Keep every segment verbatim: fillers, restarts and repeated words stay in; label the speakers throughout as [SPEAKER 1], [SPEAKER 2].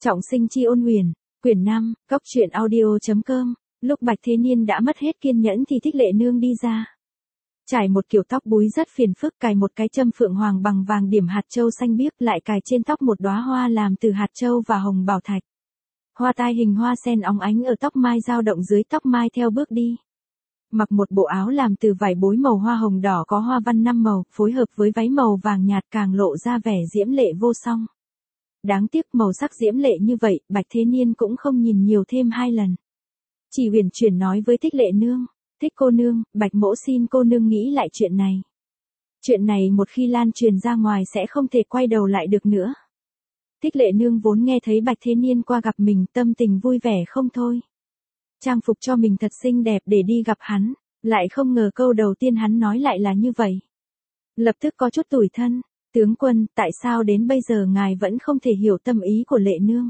[SPEAKER 1] Trọng sinh chi ôn huyền, quyển năm, cóc truyện audio.com. Lúc Bạch Thế Niên đã mất hết kiên nhẫn thì Thích Lệ Nương đi ra. Trải một kiểu tóc búi rất phiền phức, cài một cái châm phượng hoàng bằng vàng điểm hạt châu xanh biếc, lại cài trên tóc một đóa hoa làm từ hạt châu và hồng bảo thạch. Hoa tai hình hoa sen óng ánh ở tóc mai dao động dưới tóc mai theo bước đi. Mặc một bộ áo làm từ vải bối màu hoa hồng đỏ có hoa văn năm màu, phối hợp với váy màu vàng nhạt càng lộ ra vẻ diễm lệ vô song. Đáng tiếc màu sắc diễm lệ như vậy, Bạch Thế Niên cũng không nhìn nhiều thêm hai lần. Chỉ uyển chuyển nói với Thích Lệ Nương, Thích cô nương, Bạch mỗ xin cô nương nghĩ lại chuyện này. Chuyện này một khi lan truyền ra ngoài sẽ không thể quay đầu lại được nữa. Thích Lệ Nương vốn nghe thấy Bạch Thế Niên qua gặp mình, tâm tình vui vẻ không thôi. Trang phục cho mình thật xinh đẹp để đi gặp hắn, lại không ngờ câu đầu tiên hắn nói lại là như vậy. Lập tức có chút tủi thân, tướng quân, tại sao đến bây giờ ngài vẫn không thể hiểu tâm ý của Lệ Nương?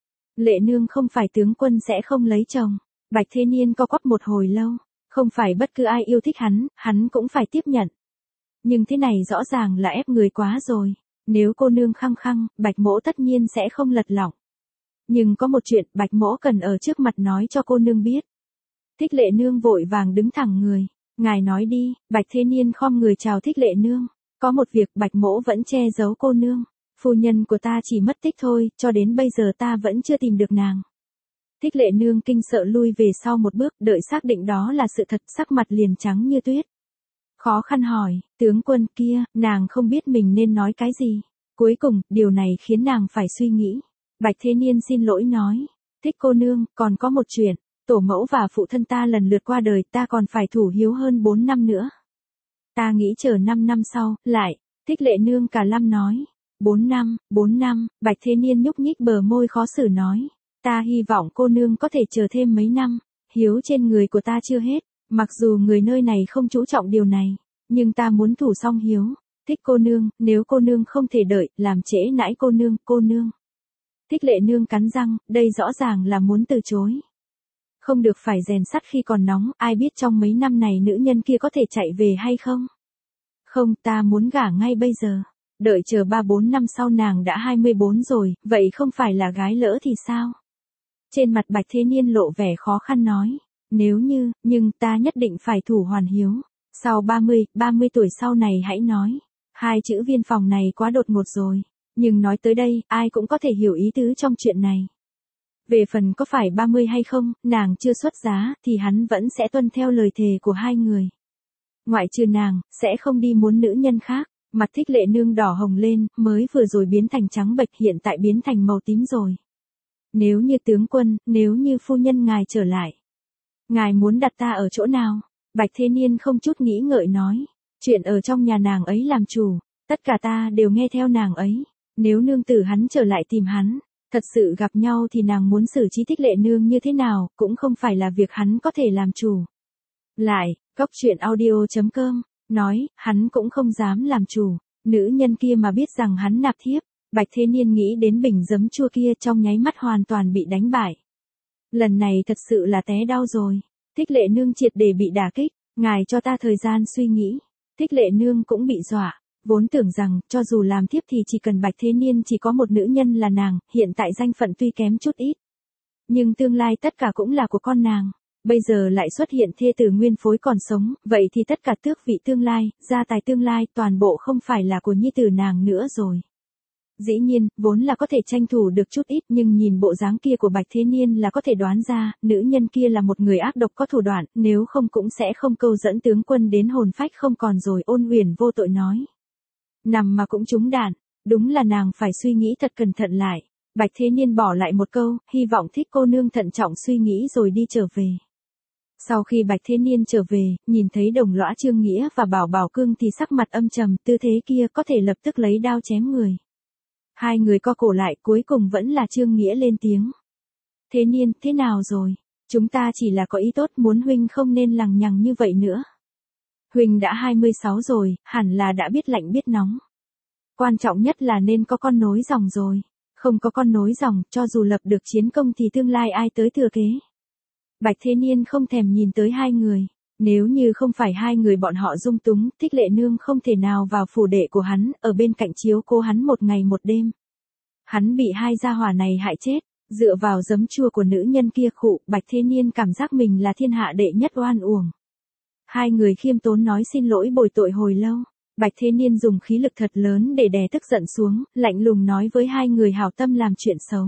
[SPEAKER 1] Lệ Nương không phải tướng quân sẽ không lấy chồng. Bạch Thế Niên co quắp một hồi lâu, không phải bất cứ ai yêu thích hắn, hắn cũng phải tiếp nhận. Nhưng thế này rõ ràng là ép người quá rồi, nếu cô nương khăng khăng, Bạch mỗ tất nhiên sẽ không lật lọng. Nhưng có một chuyện Bạch mỗ cần ở trước mặt nói cho cô nương biết. Thích Lệ Nương vội vàng đứng thẳng người, ngài nói đi. Bạch Thế Niên khom người chào Thích Lệ Nương, có một việc Bạch mỗ vẫn che giấu cô nương, phu nhân của ta chỉ mất tích thôi, cho đến bây giờ ta vẫn chưa tìm được nàng. Thích Lệ Nương kinh sợ lui về sau một bước, đợi xác định đó là sự thật, sắc mặt liền trắng như tuyết. Khó khăn hỏi, tướng quân kia, nàng không biết mình nên nói cái gì. Cuối cùng, điều này khiến nàng phải suy nghĩ. Bạch Thế Niên xin lỗi nói, Thích cô nương, còn có một chuyện, tổ mẫu và phụ thân ta lần lượt qua đời, ta còn phải thủ hiếu hơn bốn năm nữa. Ta nghĩ chờ năm năm sau, lại. Thích Lệ Nương cả lâm nói, bốn năm, bốn năm, Bạch Thế Niên nhúc nhích bờ môi khó xử nói. Ta hy vọng cô nương có thể chờ thêm mấy năm, hiếu trên người của ta chưa hết, mặc dù người nơi này không chú trọng điều này, nhưng ta muốn thủ xong hiếu. Thích cô nương, nếu cô nương không thể đợi, làm trễ nãi cô nương, cô nương. Thích Lệ Nương cắn răng, đây rõ ràng là muốn từ chối. Không được phải rèn sắt khi còn nóng, ai biết trong mấy năm này nữ nhân kia có thể chạy về hay không? Không, ta muốn gả ngay bây giờ. Đợi chờ ba bốn năm sau nàng đã hai mươi bốn rồi, vậy không phải là gái lỡ thì sao? Trên mặt Bạch Thế Niên lộ vẻ khó khăn nói, nếu như, nhưng ta nhất định phải thủ hoàn hiếu. Sau ba mươi, ba mươi tuổi sau này hãy nói. Hai chữ viên phòng này quá đột ngột rồi, nhưng nói tới đây, ai cũng có thể hiểu ý tứ trong chuyện này. Về phần có phải ba mươi hay không, nàng chưa xuất giá, thì hắn vẫn sẽ tuân theo lời thề của hai người. Ngoại trừ nàng, sẽ không đi muốn nữ nhân khác. Mặt Thích Lệ Nương đỏ hồng lên, mới vừa rồi biến thành trắng bệch, hiện tại biến thành màu tím rồi. Nếu như tướng quân, nếu như phu nhân ngài trở lại, ngài muốn đặt ta ở chỗ nào? Bạch Thế Niên không chút nghĩ ngợi nói, chuyện ở trong nhà nàng ấy làm chủ, tất cả ta đều nghe theo nàng ấy. Nếu nương tử hắn trở lại tìm hắn, thật sự gặp nhau thì nàng muốn xử trí Thích Lệ Nương như thế nào, cũng không phải là việc hắn có thể làm chủ. Lại, cóc truyện audio.com, nói, hắn cũng không dám làm chủ, nữ nhân kia mà biết rằng hắn nạp thiếp. Bạch Thế Niên nghĩ đến bình giấm chua kia, trong nháy mắt hoàn toàn bị đánh bại. Lần này thật sự là té đau rồi. Thích Lệ Nương triệt để bị đả kích, ngài cho ta thời gian suy nghĩ. Thích Lệ Nương cũng bị dọa, vốn tưởng rằng, cho dù làm thiếp thì chỉ cần Bạch Thế Niên chỉ có một nữ nhân là nàng, hiện tại danh phận tuy kém chút ít. Nhưng tương lai tất cả cũng là của con nàng. Bây giờ lại xuất hiện thê tử nguyên phối còn sống, vậy thì tất cả tước vị tương lai, gia tài tương lai, toàn bộ không phải là của nhi tử nàng nữa rồi. Dĩ nhiên, vốn là có thể tranh thủ được chút ít, nhưng nhìn bộ dáng kia của Bạch Thế Niên là có thể đoán ra, nữ nhân kia là một người ác độc có thủ đoạn, nếu không cũng sẽ không câu dẫn tướng quân đến hồn phách không còn rồi. Ôn huyền vô tội nói. Nằm mà cũng trúng đạn, đúng là nàng phải suy nghĩ thật cẩn thận lại. Bạch Thế Niên bỏ lại một câu, hy vọng Thích cô nương thận trọng suy nghĩ rồi đi trở về. Sau khi Bạch Thế Niên trở về, nhìn thấy Đồng Lõa Trương Nghĩa và Bảo Bảo Cương thì sắc mặt âm trầm, tư thế kia có thể lập tức lấy đao chém người. Hai người co cổ lại, cuối cùng vẫn là Trương Nghĩa lên tiếng. Thế Niên, thế nào rồi? Chúng ta chỉ là có ý tốt, muốn huynh không nên lằng nhằng như vậy nữa. Huynh đã hai mươi sáu rồi, hẳn là đã biết lạnh biết nóng. Quan trọng nhất là nên có con nối dòng rồi. Không có con nối dòng, cho dù lập được chiến công thì tương lai ai tới thừa kế. Bạch Thế Niên không thèm nhìn tới hai người. Nếu như không phải hai người bọn họ dung túng, Thích Lệ Nương không thể nào vào phủ đệ của hắn, ở bên cạnh chiếu cố hắn một ngày một đêm. Hắn bị hai gia hỏa này hại chết, dựa vào giấm chua của nữ nhân kia khụ, Bạch Thế Niên cảm giác mình là thiên hạ đệ nhất oan uổng. Hai người khiêm tốn nói xin lỗi bồi tội hồi lâu. Bạch Thế Niên dùng khí lực thật lớn để đè tức giận xuống, lạnh lùng nói với hai người hảo tâm làm chuyện xấu.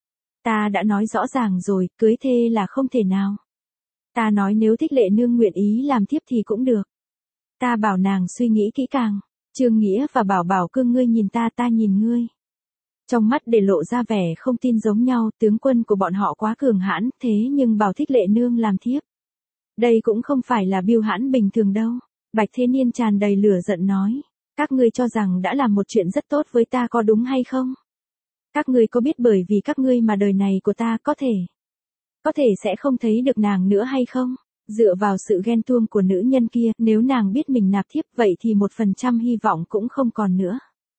[SPEAKER 1] Ta đã nói rõ ràng rồi, cưới thê là không thể nào. Ta nói nếu Thích Lệ Nương nguyện ý làm thiếp thì cũng được. Ta bảo nàng suy nghĩ kỹ càng. Trương Nghĩa và Bảo Bảo Cương ngươi nhìn ta ta nhìn ngươi. Trong mắt để lộ ra vẻ không tin giống nhau, tướng quân của bọn họ quá cường hãn, thế nhưng bảo Thích Lệ Nương làm thiếp. Đây cũng không phải là biêu hãn bình thường đâu. Bạch Thế Niên tràn đầy lửa giận nói. Các ngươi cho rằng đã làm một chuyện rất tốt với ta có đúng hay không? Các ngươi có biết bởi vì các ngươi mà đời này của ta có thể, có thể sẽ không thấy được nàng nữa hay không? Dựa vào sự ghen tuông của nữ nhân kia, nếu nàng biết mình nạp thiếp vậy thì một phần trăm hy vọng cũng không còn nữa.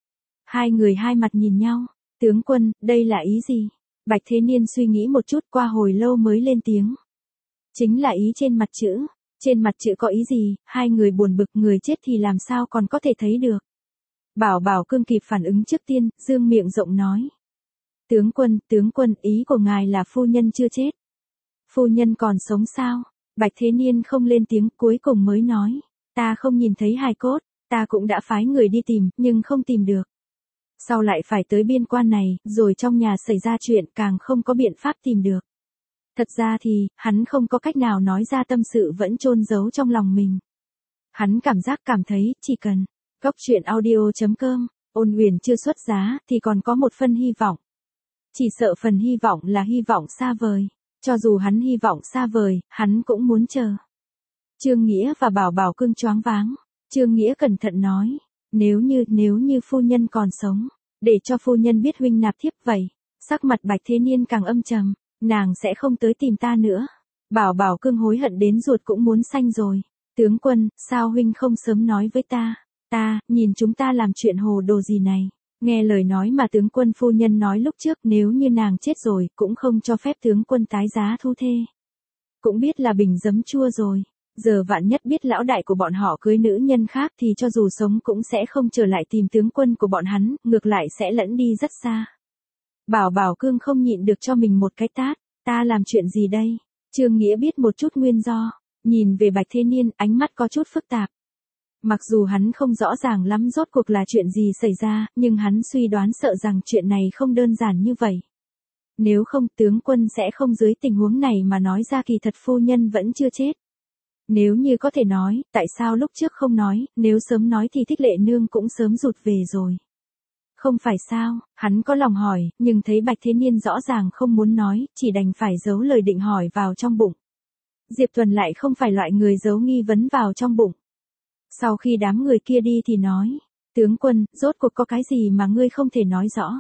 [SPEAKER 1] Hai người hai mặt nhìn nhau. Tướng quân, đây là ý gì? Bạch Thế Niên suy nghĩ một chút qua hồi lâu mới lên tiếng. Chính là ý trên mặt chữ. Trên mặt chữ có ý gì? Hai người buồn bực, người chết thì làm sao còn có thể thấy được. Bảo Bảo Cương kịp phản ứng trước tiên, dương miệng rộng nói. Tướng quân, tướng quân, ý của ngài là phu nhân chưa chết. Phu nhân còn sống sao? Bạch Thế Niên không lên tiếng, cuối cùng mới nói. Ta không nhìn thấy hài cốt, ta cũng đã phái người đi tìm, nhưng không tìm được. Sau lại phải tới biên quan này, rồi trong nhà xảy ra chuyện càng không có biện pháp tìm được. Thật ra thì, hắn không có cách nào nói ra tâm sự vẫn chôn giấu trong lòng mình. Hắn cảm giác cảm thấy, chỉ cần, góc truyện audio chấm com, Ôn Huyền chưa xuất giá, thì còn có một phần hy vọng. Chỉ sợ phần hy vọng là hy vọng xa vời. Cho dù hắn hy vọng xa vời, hắn cũng muốn chờ. Trương Nghĩa và Bảo Bảo Cương choáng váng. Trương Nghĩa cẩn thận nói. Nếu như, nếu như phu nhân còn sống, để cho phu nhân biết huynh nạp thiếp vậy. Sắc mặt Bạch Thế Niên càng âm trầm, nàng sẽ không tới tìm ta nữa. Bảo Bảo Cương hối hận đến ruột cũng muốn xanh rồi. Tướng quân, sao huynh không sớm nói với ta? Ta, nhìn chúng ta làm chuyện hồ đồ gì này. Nghe lời nói mà tướng quân phu nhân nói lúc trước, nếu như nàng chết rồi, cũng không cho phép tướng quân tái giá thu thê. Cũng biết là bình giấm chua rồi. Giờ vạn nhất biết lão đại của bọn họ cưới nữ nhân khác thì cho dù sống cũng sẽ không trở lại tìm tướng quân của bọn hắn, ngược lại sẽ lẫn đi rất xa. Bảo Bảo Cương không nhịn được cho mình một cái tát. Ta làm chuyện gì đây? Trương Nghĩa biết một chút nguyên do. Nhìn về Bạch Thế Niên, ánh mắt có chút phức tạp. Mặc dù hắn không rõ ràng lắm rốt cuộc là chuyện gì xảy ra, nhưng hắn suy đoán sợ rằng chuyện này không đơn giản như vậy. Nếu không, tướng quân sẽ không dưới tình huống này mà nói ra kỳ thật phu nhân vẫn chưa chết. Nếu như có thể nói, tại sao lúc trước không nói, nếu sớm nói thì Thích Lệ Nương cũng sớm rụt về rồi. Không phải sao, hắn có lòng hỏi, nhưng thấy Bạch Thế Niên rõ ràng không muốn nói, chỉ đành phải giấu lời định hỏi vào trong bụng. Diệp Tuần lại không phải loại người giấu nghi vấn vào trong bụng. Sau khi đám người kia đi thì nói, tướng quân, rốt cuộc có cái gì mà ngươi không thể nói rõ?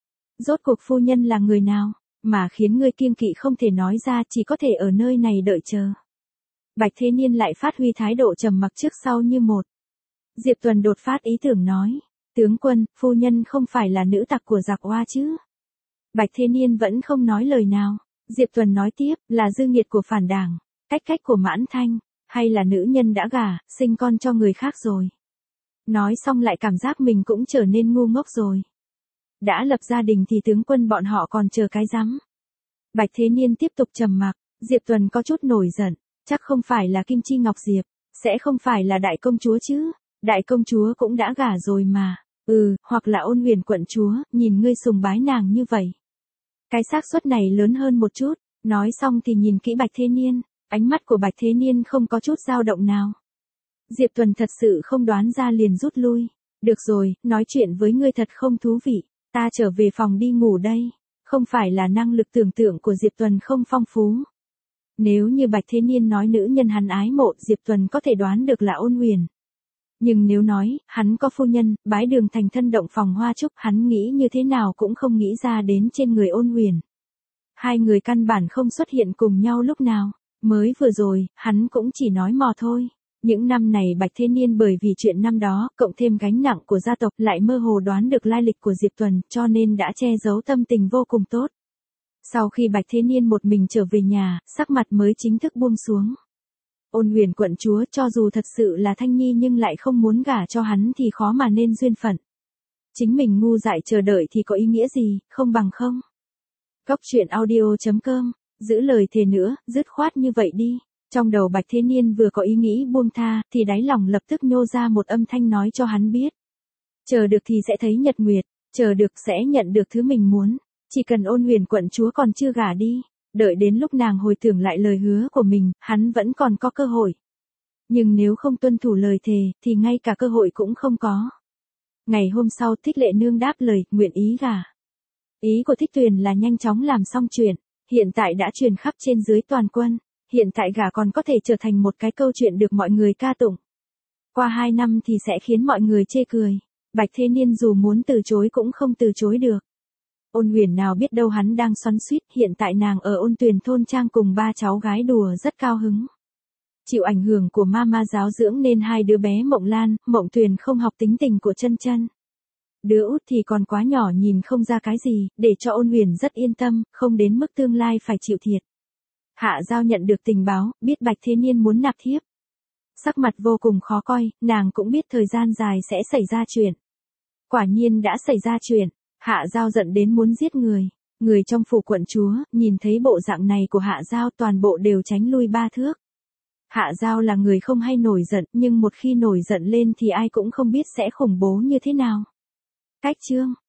[SPEAKER 1] Rốt cuộc phu nhân là người nào, mà khiến ngươi kiêng kỵ không thể nói ra, chỉ có thể ở nơi này đợi chờ. Bạch Thế Niên lại phát huy thái độ trầm mặc trước sau như một. Diệp Tuần đột phát ý tưởng nói, tướng quân, phu nhân không phải là nữ tặc của giặc Oa chứ? Bạch Thế Niên vẫn không nói lời nào. Diệp Tuần nói tiếp, là dư nghiệt của phản đảng, cách cách của Mãn Thanh, hay là nữ nhân đã gả, sinh con cho người khác rồi. Nói xong lại cảm giác mình cũng trở nên ngu ngốc rồi. Đã lập gia đình thì tướng quân bọn họ còn chờ cái rắm. Bạch Thế Niên tiếp tục trầm mặc. Diệp Tuần có chút nổi giận. Chắc không phải là Kim Chi Ngọc Diệp, sẽ không phải là đại công chúa chứ? Đại công chúa cũng đã gả rồi mà. Ừ, hoặc là Ôn Huyền quận chúa, nhìn ngươi sùng bái nàng như vậy. Cái xác suất này lớn hơn một chút. Nói xong thì nhìn kỹ Bạch Thế Niên, ánh mắt của Bạch Thế Niên không có chút dao động nào. Diệp Tuần thật sự không đoán ra liền rút lui. Được rồi, nói chuyện với ngươi thật không thú vị, ta trở về phòng đi ngủ đây. Không phải là năng lực tưởng tượng của Diệp Tuần không phong phú. Nếu như Bạch Thế Niên nói nữ nhân hắn ái mộ, Diệp Tuần có thể đoán được là Ôn Huyền. Nhưng nếu nói, hắn có phu nhân, bái đường thành thân động phòng hoa trúc, hắn nghĩ như thế nào cũng không nghĩ ra đến trên người Ôn Huyền. Hai người căn bản không xuất hiện cùng nhau lúc nào. Mới vừa rồi, hắn cũng chỉ nói mò thôi. Những năm này Bạch Thế Niên bởi vì chuyện năm đó, cộng thêm gánh nặng của gia tộc, lại mơ hồ đoán được lai lịch của Diệp Tuần, cho nên đã che giấu tâm tình vô cùng tốt. Sau khi Bạch Thế Niên một mình trở về nhà, sắc mặt mới chính thức buông xuống. Ôn Huyền quận chúa, cho dù thật sự là Thanh Nhi nhưng lại không muốn gả cho hắn thì khó mà nên duyên phận. chính mình ngu dại chờ đợi thì có ý nghĩa gì, không bằng không. Góc chuyện audio chấm com, giữ lời thề nữa, dứt khoát như vậy đi. Trong đầu Bạch Thế Niên vừa có ý nghĩ buông tha, thì đáy lòng lập tức nhô ra một âm thanh nói cho hắn biết. Chờ được thì sẽ thấy nhật nguyệt, chờ được sẽ nhận được thứ mình muốn. Chỉ cần Ôn Huyền quận chúa còn chưa gả đi, đợi đến lúc nàng hồi tưởng lại lời hứa của mình, hắn vẫn còn có cơ hội. Nhưng nếu không tuân thủ lời thề, thì ngay cả cơ hội cũng không có. Ngày hôm sau Thích Lệ Nương đáp lời, nguyện ý gả. Ý của Thích Tuyền là nhanh chóng làm xong chuyện, hiện tại đã truyền khắp trên dưới toàn quân, hiện tại gả còn có thể trở thành một cái câu chuyện được mọi người ca tụng. Qua hai năm thì sẽ khiến mọi người chê cười, Bạch Thế Niên dù muốn từ chối cũng không từ chối được. Ôn Huyền nào biết đâu hắn đang xoắn xuýt, hiện tại nàng ở Ôn Tuyền thôn trang cùng ba cháu gái đùa rất cao hứng. Chịu ảnh hưởng của mama giáo dưỡng nên hai đứa bé Mộng Lan, Mộng Tuyền không học tính tình của Chân Chân. Đứa út thì còn quá nhỏ nhìn không ra cái gì, để cho Ôn Huyền rất yên tâm, không đến mức tương lai phải chịu thiệt. Hạ Giao nhận được tình báo, biết Bạch Thế Niên muốn nạp thiếp. Sắc mặt vô cùng khó coi, nàng cũng biết thời gian dài sẽ xảy ra chuyện. Quả nhiên đã xảy ra chuyện, Hạ Giao giận đến muốn giết người. Người trong phủ quận chúa, nhìn thấy bộ dạng này của Hạ Giao toàn bộ đều tránh lui ba thước. Hạ Giao là người không hay nổi giận, nhưng một khi nổi giận lên thì ai cũng không biết sẽ khủng bố như thế nào. Cách chương